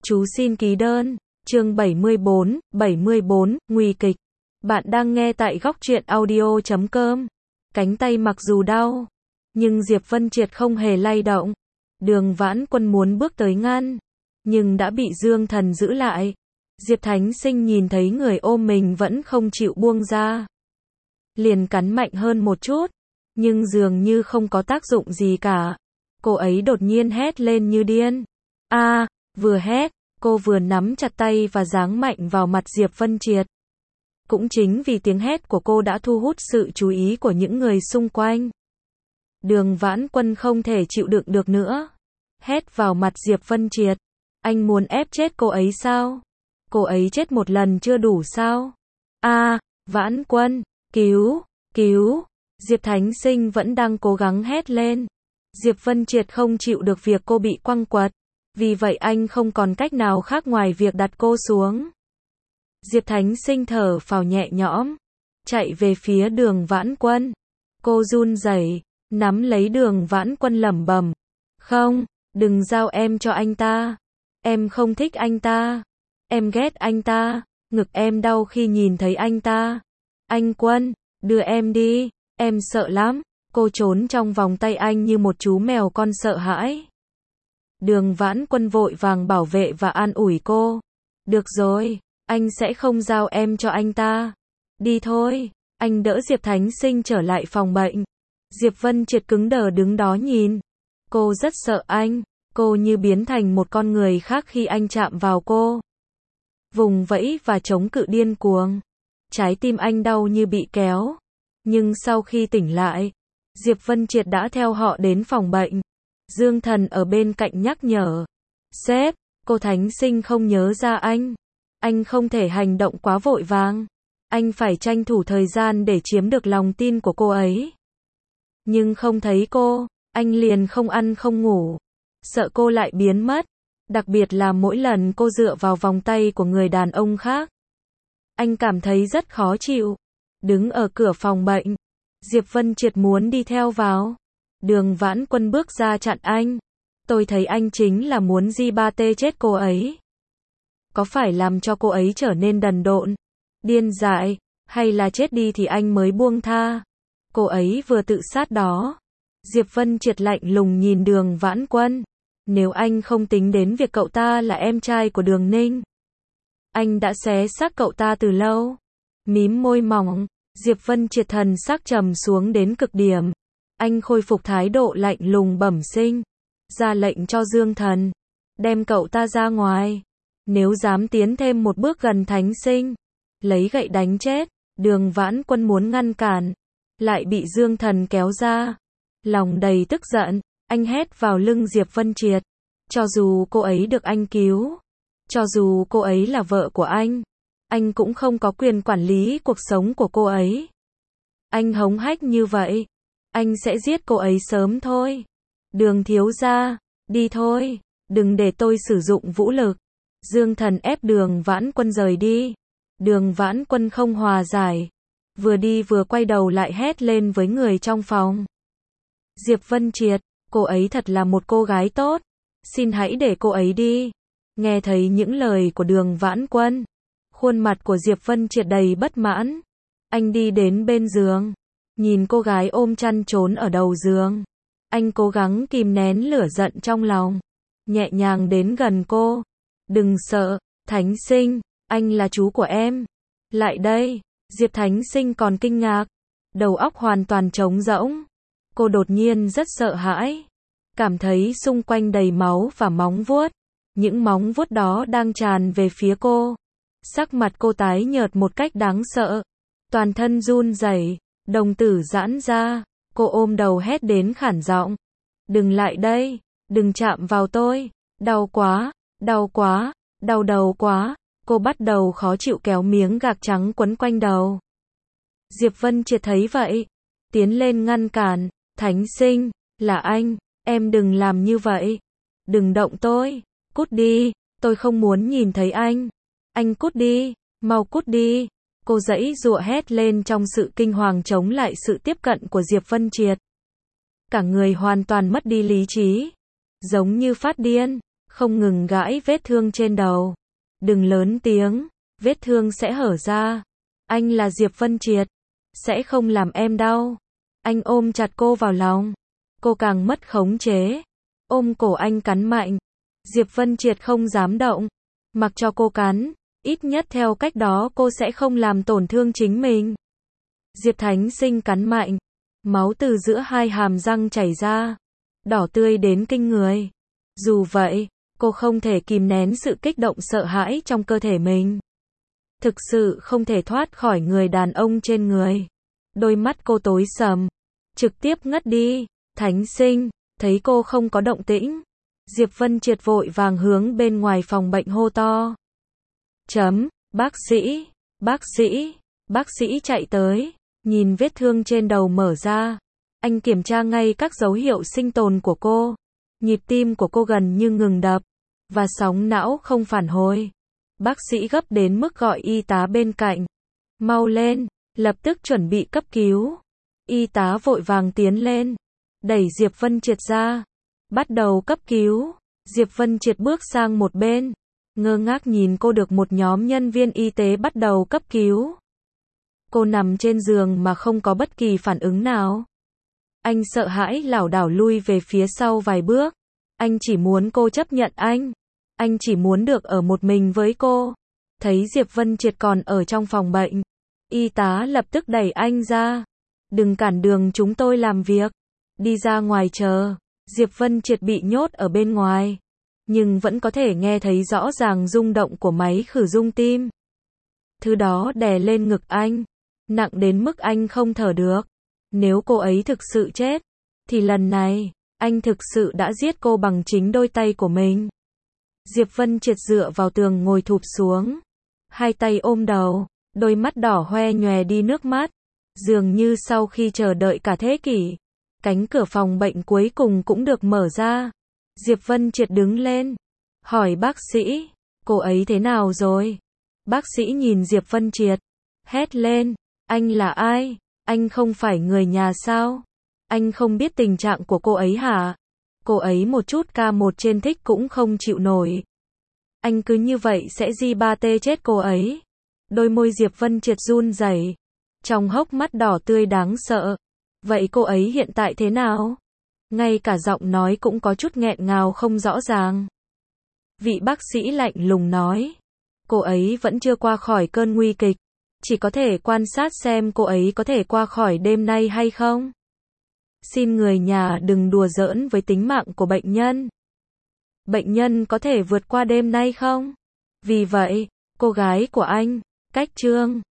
Chú xin ký đơn. Chương 74, nguy kịch. Bạn đang nghe tại góc truyện audio.com. Cánh tay mặc dù đau, nhưng Diệp Vân Triệt không hề lay động. Đường Vãn Quân muốn bước tới ngăn, nhưng đã bị Dương Thần giữ lại. Diệp Thánh Sinh nhìn thấy người ôm mình vẫn không chịu buông ra, liền cắn mạnh hơn một chút, nhưng dường như không có tác dụng gì cả. Cô ấy đột nhiên hét lên như điên. Vừa hét, cô vừa nắm chặt tay và giáng mạnh vào mặt Diệp Vân Triệt. Cũng chính vì tiếng hét của cô đã thu hút sự chú ý của những người xung quanh. Đường Vãn Quân không thể chịu đựng được nữa, hét vào mặt Diệp Vân Triệt. Anh muốn ép chết cô ấy sao? Cô ấy chết một lần chưa đủ sao? Vãn Quân, cứu, cứu. Diệp Thánh Sinh vẫn đang cố gắng hét lên. Diệp Vân Triệt không chịu được việc cô bị quăng quật, vì vậy anh không còn cách nào khác ngoài việc đặt cô xuống. Diệp Thánh Sinh thở phào nhẹ nhõm, chạy về phía Đường Vãn Quân. Cô run rẩy, nắm lấy Đường Vãn Quân lẩm bẩm, "Không, đừng giao em cho anh ta. Em không thích anh ta. Em ghét anh ta, ngực em đau khi nhìn thấy anh ta. Anh Quân, đưa em đi, em sợ lắm." Cô trốn trong vòng tay anh như một chú mèo con sợ hãi. Đường Vãn Quân vội vàng bảo vệ và an ủi cô. "Được rồi, anh sẽ không giao em cho anh ta. Đi thôi." Anh đỡ Diệp Thánh Sinh trở lại phòng bệnh. Diệp Vân Triệt cứng đờ đứng đó nhìn. Cô rất sợ anh, cô như biến thành một con người khác khi anh chạm vào cô. Vùng vẫy và chống cự điên cuồng. Trái tim anh đau như bị kéo. Nhưng sau khi tỉnh lại, Diệp Vân Triệt đã theo họ đến phòng bệnh. Dương Thần ở bên cạnh nhắc nhở. "Sếp, cô Thánh Sinh không nhớ ra anh. Anh không thể hành động quá vội vàng. Anh phải tranh thủ thời gian để chiếm được lòng tin của cô ấy." Nhưng không thấy cô, anh liền không ăn không ngủ. Sợ cô lại biến mất. Đặc biệt là mỗi lần cô dựa vào vòng tay của người đàn ông khác. Anh cảm thấy rất khó chịu. Đứng ở cửa phòng bệnh, Diệp Vân Triệt muốn đi theo vào. Đường Vãn Quân bước ra chặn anh. "Tôi thấy anh chính là muốn Di-ba-tê chết cô ấy. Có phải làm cho cô ấy trở nên đần độn, điên dại, hay là chết đi thì anh mới buông tha? Cô ấy vừa tự sát đó." Diệp Vân Triệt lạnh lùng nhìn Đường Vãn Quân. "Nếu anh không tính đến việc cậu ta là em trai của Đường Ninh, anh đã xé xác cậu ta từ lâu." Mím môi mỏng, Diệp Vân Triệt thần sắc trầm xuống đến cực điểm. Anh khôi phục thái độ lạnh lùng bẩm sinh, ra lệnh cho Dương Thần, đem cậu ta ra ngoài. Nếu dám tiến thêm một bước gần Thánh Sinh, lấy gậy đánh chết. Đường Vãn Quân muốn ngăn cản, lại bị Dương Thần kéo ra. Lòng đầy tức giận, anh hét vào lưng Diệp Vân Triệt. Cho dù cô ấy được anh cứu, cho dù cô ấy là vợ của anh cũng không có quyền quản lý cuộc sống của cô ấy. Anh hống hách như vậy, anh sẽ giết cô ấy sớm thôi. Đường thiếu gia, đi thôi, đừng để tôi sử dụng vũ lực. Dương Thần ép Đường Vãn Quân rời đi. Đường Vãn Quân không hòa giải, vừa đi vừa quay đầu lại hét lên với người trong phòng. "Diệp Vân Triệt, cô ấy thật là một cô gái tốt. Xin hãy để cô ấy đi." Nghe thấy những lời của Đường Vãn Quân, khuôn mặt của Diệp Vân Triệt đầy bất mãn. Anh đi đến bên giường, nhìn cô gái ôm chăn trốn ở đầu giường. Anh cố gắng kìm nén lửa giận trong lòng, nhẹ nhàng đến gần cô. "Đừng sợ, Thánh Sinh, anh là chú của em. Lại đây." Diệp Thánh Sinh còn kinh ngạc, đầu óc hoàn toàn trống rỗng. Cô đột nhiên rất sợ hãi, cảm thấy xung quanh đầy máu và móng vuốt. Những móng vuốt đó đang tràn về phía cô. Sắc mặt cô tái nhợt một cách đáng sợ, toàn thân run rẩy, đồng tử giãn ra. Cô ôm đầu hét đến khản giọng. "Đừng lại đây, đừng chạm vào tôi, đau quá, đau quá, đau đầu quá." Cô bắt đầu khó chịu kéo miếng gạc trắng quấn quanh đầu. Diệp Vân Triệt thấy vậy, tiến lên ngăn cản. "Thánh Sinh, là anh, em đừng làm như vậy. Đừng động tôi, cút đi, tôi không muốn nhìn thấy anh. Anh cút đi, mau cút đi." Cô giãy giụa hét lên trong sự kinh hoàng chống lại sự tiếp cận của Diệp Vân Triệt. Cả người hoàn toàn mất đi lý trí, giống như phát điên. không ngừng gãi vết thương trên đầu. Đừng lớn tiếng, vết thương sẽ hở ra. Anh là Diệp Vân Triệt, sẽ không làm em đau. Anh ôm chặt cô vào lòng. Cô càng mất khống chế. Ôm cổ anh cắn mạnh. Diệp Vân Triệt không dám động. Mặc cho cô cắn, ít nhất theo cách đó cô sẽ không làm tổn thương chính mình. Diệp Thánh Sinh cắn mạnh. Máu từ giữa hai hàm răng chảy ra. Đỏ tươi đến kinh người. Dù vậy, cô không thể kìm nén sự kích động sợ hãi trong cơ thể mình. Thực sự không thể thoát khỏi người đàn ông trên người. Đôi mắt cô tối sầm. Trực tiếp ngất đi. Thánh Sinh, thấy cô không có động tĩnh. Diệp Vân Triệt vội vàng hướng bên ngoài phòng bệnh hô to. Bác sĩ, bác sĩ, bác sĩ chạy tới. Nhìn vết thương trên đầu mở ra. Anh kiểm tra ngay các dấu hiệu sinh tồn của cô. Nhịp tim của cô gần như ngừng đập. Và sóng não không phản hồi. Bác sĩ gấp đến mức gọi y tá bên cạnh. Mau lên, lập tức chuẩn bị cấp cứu. Y tá vội vàng tiến lên. Đẩy Diệp Vân Triệt ra. Bắt đầu cấp cứu. Diệp Vân Triệt bước sang một bên. Ngơ ngác nhìn cô được một nhóm nhân viên y tế bắt đầu cấp cứu. Cô nằm trên giường mà không có bất kỳ phản ứng nào. Anh sợ hãi lảo đảo lui về phía sau vài bước. Anh chỉ muốn cô chấp nhận anh. Anh chỉ muốn được ở một mình với cô. Thấy Diệp Vân Triệt còn ở trong phòng bệnh. Y tá lập tức đẩy anh ra. Đừng cản đường chúng tôi làm việc. Đi ra ngoài chờ. Diệp Vân Triệt bị nhốt ở bên ngoài. Nhưng vẫn có thể nghe thấy rõ ràng rung động của máy khử rung tim. Thứ đó đè lên ngực anh. Nặng đến mức anh không thở được. Nếu cô ấy thực sự chết, thì lần này, anh thực sự đã giết cô bằng chính đôi tay của mình. Diệp Vân Triệt dựa vào tường ngồi thụp xuống. Hai tay ôm đầu, đôi mắt đỏ hoe nhòe đi nước mắt. Dường như sau khi chờ đợi cả thế kỷ, cánh cửa phòng bệnh cuối cùng cũng được mở ra. Diệp Vân Triệt đứng lên, hỏi bác sĩ, cô ấy thế nào rồi? Bác sĩ nhìn Diệp Vân Triệt, hét lên, anh là ai? Anh không phải người nhà sao? Anh không biết tình trạng của cô ấy hả? Cô ấy một chút K1 trên thích cũng không chịu nổi. Anh cứ như vậy sẽ G3T chết cô ấy. Đôi môi Diệp Vân Triệt run rẩy, trong hốc mắt đỏ tươi đáng sợ. Vậy cô ấy hiện tại thế nào? Ngay cả giọng nói cũng có chút nghẹn ngào không rõ ràng. Vị bác sĩ lạnh lùng nói, cô ấy vẫn chưa qua khỏi cơn nguy kịch. Chỉ có thể quan sát xem cô ấy có thể qua khỏi đêm nay hay không. Xin người nhà đừng đùa giỡn với tính mạng của bệnh nhân. Bệnh nhân có thể vượt qua đêm nay không? Vì vậy, cô gái của anh, Cách Trương,